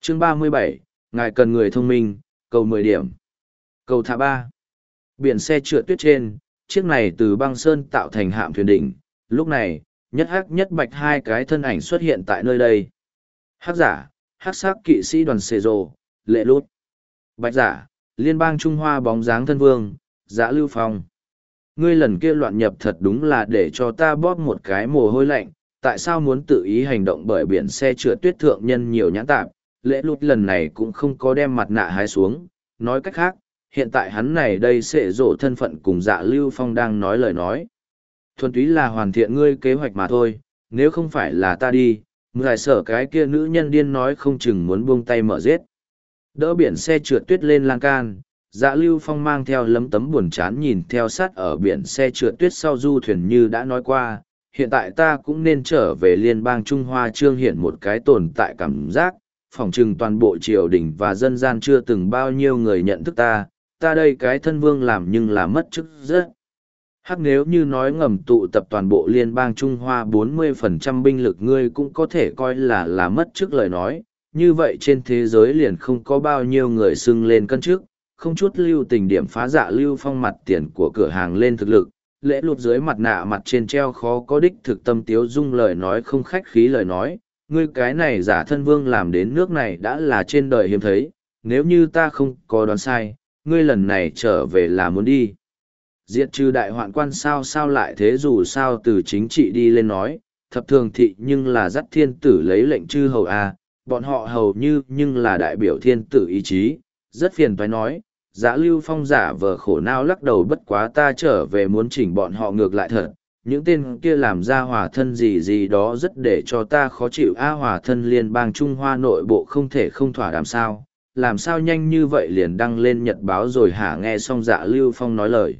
Chương 37, ngài cần người thông minh, cầu 10 điểm. Cầu thả 3. Biển xe trượt tuyết trên, chiếc này từ băng sơn tạo thành hạm thuyền đỉnh. Lúc này, nhất hắc nhất bạch hai cái thân ảnh xuất hiện tại nơi đây. Hắc giả, hắc sắc kỵ sĩ đoàn xê rồ, lệ lút. Bạch giả, liên bang Trung Hoa bóng dáng thân vương, Dã Lưu Phong. Ngươi lần kia loạn nhập thật đúng là để cho ta bóp một cái mồ hôi lạnh, tại sao muốn tự ý hành động bởi biển xe trượt tuyết thượng nhân nhiều nhãn tạp, lễ lút lần này cũng không có đem mặt nạ hái xuống, nói cách khác, hiện tại hắn này đây sẽ rộ thân phận cùng Dã Lưu Phong đang nói lời nói. Thuần túy là hoàn thiện ngươi kế hoạch mà thôi, nếu không phải là ta đi, ngài sở cái kia nữ nhân điên nói không chừng muốn buông tay mở giết. Đỡ biển xe trượt tuyết lên lan can, Dã Lưu Phong mang theo lấm tấm buồn chán nhìn theo sát ở biển xe trượt tuyết sau du thuyền như đã nói qua, hiện tại ta cũng nên trở về liên bang Trung Hoa trương hiện một cái tồn tại cảm giác, phỏng chừng toàn bộ triều đình và dân gian chưa từng bao nhiêu người nhận thức ta đây cái thân vương làm nhưng là mất chức rất. Hắc nếu như nói ngầm tụ tập toàn bộ liên bang Trung Hoa 40% binh lực ngươi cũng có thể coi là mất chức lời nói, như vậy trên thế giới liền không có bao nhiêu người xưng lên cân chức, không chút lưu tình điểm phá Dạ Lưu Phong mặt tiền của cửa hàng lên thực lực, lễ lụt dưới mặt nạ mặt trên treo khó có đích thực tâm tiếu dung lời nói không khách khí lời nói, ngươi cái này giả thân vương làm đến nước này đã là trên đời hiếm thấy, nếu như ta không có đoán sai, ngươi lần này trở về là muốn đi. Diệt trừ đại hoạn quan sao lại thế dù sao từ chính trị đi lên nói, thập thường thị nhưng là dắt thiên tử lấy lệnh chư hầu a, bọn họ hầu như nhưng là đại biểu thiên tử ý chí, rất phiền toái nói, Dã Lưu Phong giả vờ khổ não lắc đầu bất quá ta trở về muốn chỉnh bọn họ ngược lại thật, những tên kia làm ra hòa thân gì đó rất để cho ta khó chịu a hòa thân liên bang Trung Hoa nội bộ không thể không thỏa đàm sao, làm sao nhanh như vậy liền đăng lên nhật báo rồi hả nghe xong Dã Lưu Phong nói lời.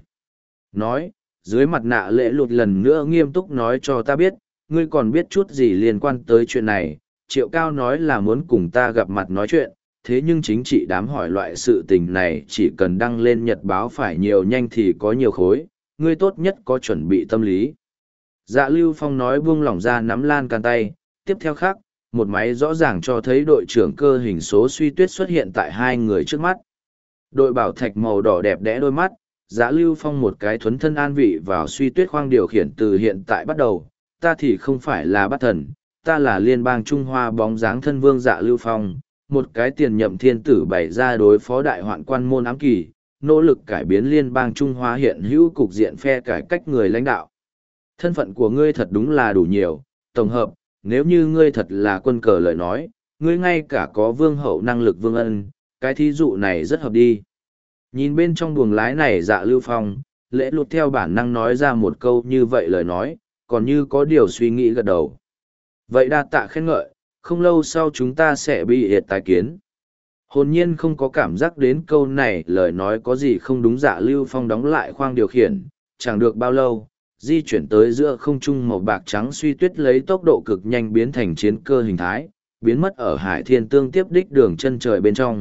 Nói, dưới mặt nạ lễ lụt lần nữa nghiêm túc nói cho ta biết, ngươi còn biết chút gì liên quan tới chuyện này, Triệu Cao nói là muốn cùng ta gặp mặt nói chuyện, thế nhưng chính trị đám hỏi loại sự tình này chỉ cần đăng lên nhật báo phải nhiều nhanh thì có nhiều khối, ngươi tốt nhất có chuẩn bị tâm lý. Dạ Lưu Phong nói buông lỏng ra nắm lan can tay, tiếp theo khác, một máy rõ ràng cho thấy đội trưởng cơ hình số suy tuyết xuất hiện tại hai người trước mắt. Đội bảo thạch màu đỏ đẹp đẽ đôi mắt, Dạ Lưu Phong một cái thuấn thân an vị vào suy tuyết khoang điều khiển từ hiện tại bắt đầu, ta thì không phải là bắt thần, ta là liên bang Trung Hoa bóng dáng thân vương Dạ Lưu Phong, một cái tiền nhậm thiên tử bày ra đối phó đại hoạn quan môn ám kỳ, nỗ lực cải biến liên bang Trung Hoa hiện hữu cục diện phe cải cách người lãnh đạo. Thân phận của ngươi thật đúng là đủ nhiều, tổng hợp, nếu như ngươi thật là quân cờ lời nói, ngươi ngay cả có vương hậu năng lực vương ân, cái thí dụ này rất hợp đi. Nhìn bên trong buồng lái này Dạ Lưu Phong, lễ lụt theo bản năng nói ra một câu như vậy lời nói, còn như có điều suy nghĩ gật đầu. Vậy đa tạ khen ngợi, không lâu sau chúng ta sẽ bị hiệt tái kiến. Hồn nhiên không có cảm giác đến câu này lời nói có gì không đúng. Dạ Lưu Phong đóng lại khoang điều khiển, chẳng được bao lâu, di chuyển tới giữa không trung màu bạc trắng suy tuyết lấy tốc độ cực nhanh biến thành chiến cơ hình thái, biến mất ở hải thiên tương tiếp đích đường chân trời bên trong.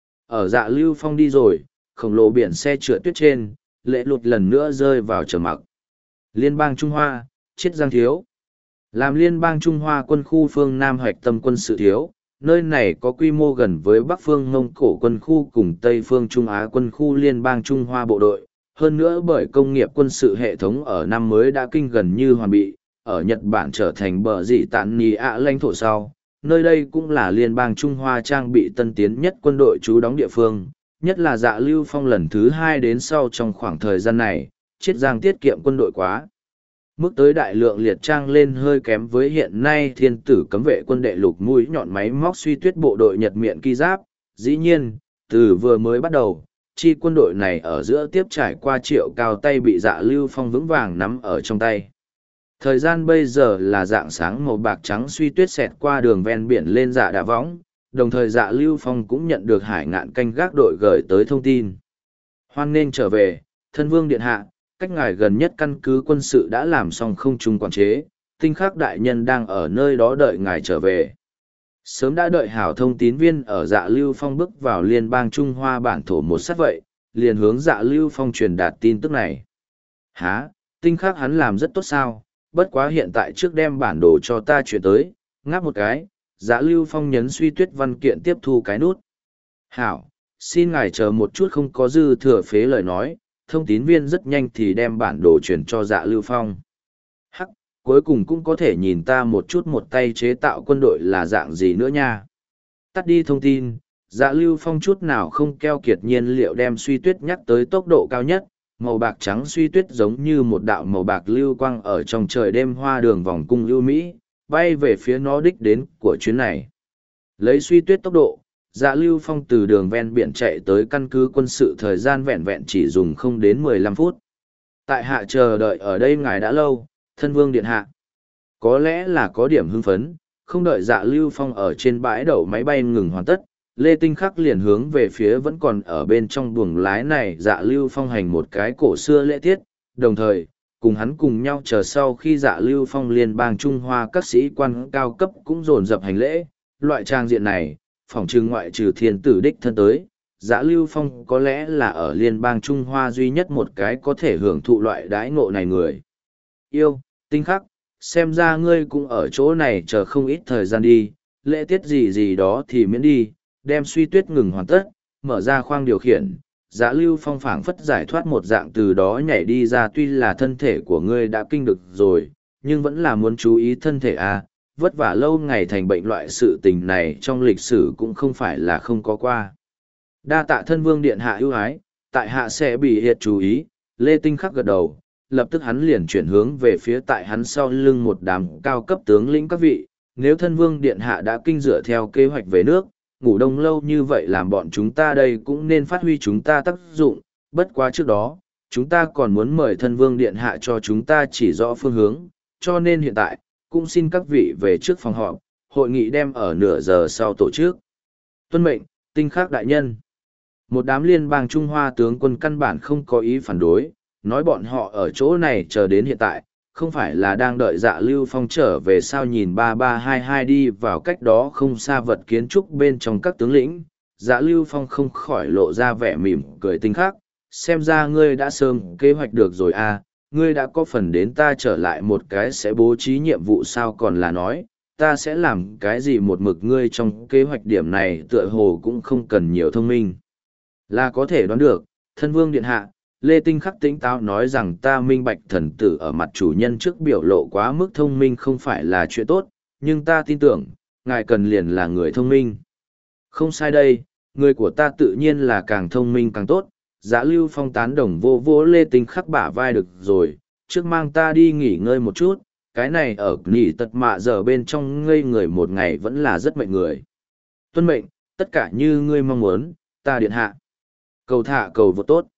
Ở Dạ Lưu Phong đi rồi, khổng lồ biển xe trượt tuyết trên, lễ lụt lần nữa rơi vào trầm mặc. Liên bang Trung Hoa, Chiết Giang thiếu. Làm liên bang Trung Hoa quân khu phương Nam hoạch tâm quân sự thiếu, nơi này có quy mô gần với Bắc phương Mông Cổ quân khu cùng Tây phương Trung Á quân khu liên bang Trung Hoa bộ đội. Hơn nữa bởi công nghiệp quân sự hệ thống ở năm mới đã kinh gần như hoàn bị, ở Nhật Bản trở thành bờ dị tản nì ạ lãnh thổ sau. Nơi đây cũng là liên bang Trung Hoa trang bị tân tiến nhất quân đội trú đóng địa phương, nhất là Dạ Lưu Phong lần thứ 2 đến sau trong khoảng thời gian này, Chiết Giang tiết kiệm quân đội quá. Mức tới đại lượng liệt trang lên hơi kém với hiện nay thiên tử cấm vệ quân đệ lục mũi nhọn máy móc suy tuyết bộ đội Nhật miệng ki giáp. Dĩ nhiên, từ vừa mới bắt đầu, chi quân đội này ở giữa tiếp trải qua Triệu Cao tay bị Dạ Lưu Phong vững vàng nắm ở trong tay. Thời gian bây giờ là dạng sáng màu bạc trắng suy tuyết xẹt qua đường ven biển lên Dạ Đà Võng, đồng thời Dạ Lưu Phong cũng nhận được hải ngạn canh gác đội gửi tới thông tin. Hoan nên trở về, thân vương điện hạ, cách ngài gần nhất căn cứ quân sự đã làm xong không trung quản chế, Tinh Khắc đại nhân đang ở nơi đó đợi ngài trở về. Sớm đã đợi hảo thông tín viên ở Dạ Lưu Phong bước vào liên bang Trung Hoa bản thổ một sát vậy, liền hướng Dạ Lưu Phong truyền đạt tin tức này. Hả, Tinh Khắc hắn làm rất tốt sao, bất quá hiện tại trước đem bản đồ cho ta chuyển tới, ngáp một cái, Dạ Lưu Phong nhấn suy tuyết văn kiện tiếp thu cái nút. Hảo, xin ngài chờ một chút, không có dư thừa phế lời nói, thông tín viên rất nhanh thì đem bản đồ chuyển cho Dạ Lưu Phong. Hắc, cuối cùng cũng có thể nhìn ta một chút một tay chế tạo quân đội là dạng gì nữa nha. Tắt đi thông tin, Dạ Lưu Phong chút nào không keo kiệt nhiên liệu đem suy tuyết nhắc tới tốc độ cao nhất, màu bạc trắng suy tuyết giống như một đạo màu bạc lưu quang ở trong trời đêm hoa đường vòng cung ưu mỹ, bay về phía nó đích đến của chuyến này. Lấy suy tuyết tốc độ, Dạ Lưu Phong từ đường ven biển chạy tới căn cứ quân sự thời gian vẹn vẹn chỉ dùng không đến 15 phút. Tại hạ chờ đợi ở đây ngài đã lâu, thân vương điện hạ. Có lẽ là có điểm hưng phấn, không đợi Dạ Lưu Phong ở trên bãi đậu máy bay ngừng hoàn tất, Lê Tinh Khắc liền hướng về phía vẫn còn ở bên trong buồng lái này Dạ Lưu Phong hành một cái cổ xưa lễ tiết, đồng thời, cùng hắn cùng nhau chờ sau khi Dạ Lưu Phong liên bang Trung Hoa các sĩ quan cao cấp cũng dồn dập hành lễ, loại trang diện này, phòng trừ ngoại trừ thiên tử đích thân tới, Dạ Lưu Phong có lẽ là ở liên bang Trung Hoa duy nhất một cái có thể hưởng thụ loại đãi ngộ này người. Yêu, Tinh Khắc, xem ra ngươi cũng ở chỗ này chờ không ít thời gian đi, lễ tiết gì gì đó thì miễn đi, đem suy tuyết ngừng hoàn tất, mở ra khoang điều khiển. Dạ Lưu Phong phảng phất giải thoát một dạng từ đó nhảy đi ra, tuy là thân thể của ngươi đã kinh được rồi, nhưng vẫn là muốn chú ý thân thể à, vất vả lâu ngày thành bệnh loại sự tình này trong lịch sử cũng không phải là không có qua. Đa tạ thân vương điện hạ ưu ái, tại hạ sẽ bị hiệt chú ý, Lê Tinh Khắc gật đầu, lập tức hắn liền chuyển hướng về phía tại hắn sau lưng một đám cao cấp tướng lĩnh các vị, nếu thân vương điện hạ đã kinh dựa theo kế hoạch về nước, ngủ đông lâu như vậy làm bọn chúng ta đây cũng nên phát huy chúng ta tác dụng, bất quá trước đó, chúng ta còn muốn mời thân vương điện hạ cho chúng ta chỉ rõ phương hướng, cho nên hiện tại, cũng xin các vị về trước phòng họp, hội nghị đem ở nửa giờ sau tổ chức. Tuân mệnh, Tinh Khắc đại nhân. Một đám liên bang Trung Hoa tướng quân căn bản không có ý phản đối, nói bọn họ ở chỗ này chờ đến hiện tại, không phải là đang đợi Dạ Lưu Phong trở về sao. Nhìn 3322 đi vào cách đó không xa vật kiến trúc bên trong các tướng lĩnh, Dạ Lưu Phong không khỏi lộ ra vẻ mỉm cười. Tinh Khắc, xem ra ngươi đã sớm kế hoạch được rồi à, ngươi đã có phần đến ta trở lại một cái sẽ bố trí nhiệm vụ sao, còn là nói, ta sẽ làm cái gì một mực ngươi trong kế hoạch điểm này tựa hồ cũng không cần nhiều thông minh. Là có thể đoán được, thân vương điện hạ, Lê Tinh Khắc tỉnh táo nói rằng ta minh bạch thần tử ở mặt chủ nhân trước biểu lộ quá mức thông minh không phải là chuyện tốt, nhưng ta tin tưởng, ngài cần liền là người thông minh. Không sai đây, người của ta tự nhiên là càng thông minh càng tốt. Dạ Lưu Phong tán đồng vô vô Lê Tinh Khắc bả vai, được rồi, trước mang ta đi nghỉ ngơi một chút, cái này ở nghỉ tật mạ giờ bên trong ngây người một ngày vẫn là rất mệnh người. Tuân mệnh, tất cả như ngươi mong muốn, ta điện hạ. Cầu thả cầu vô tốt.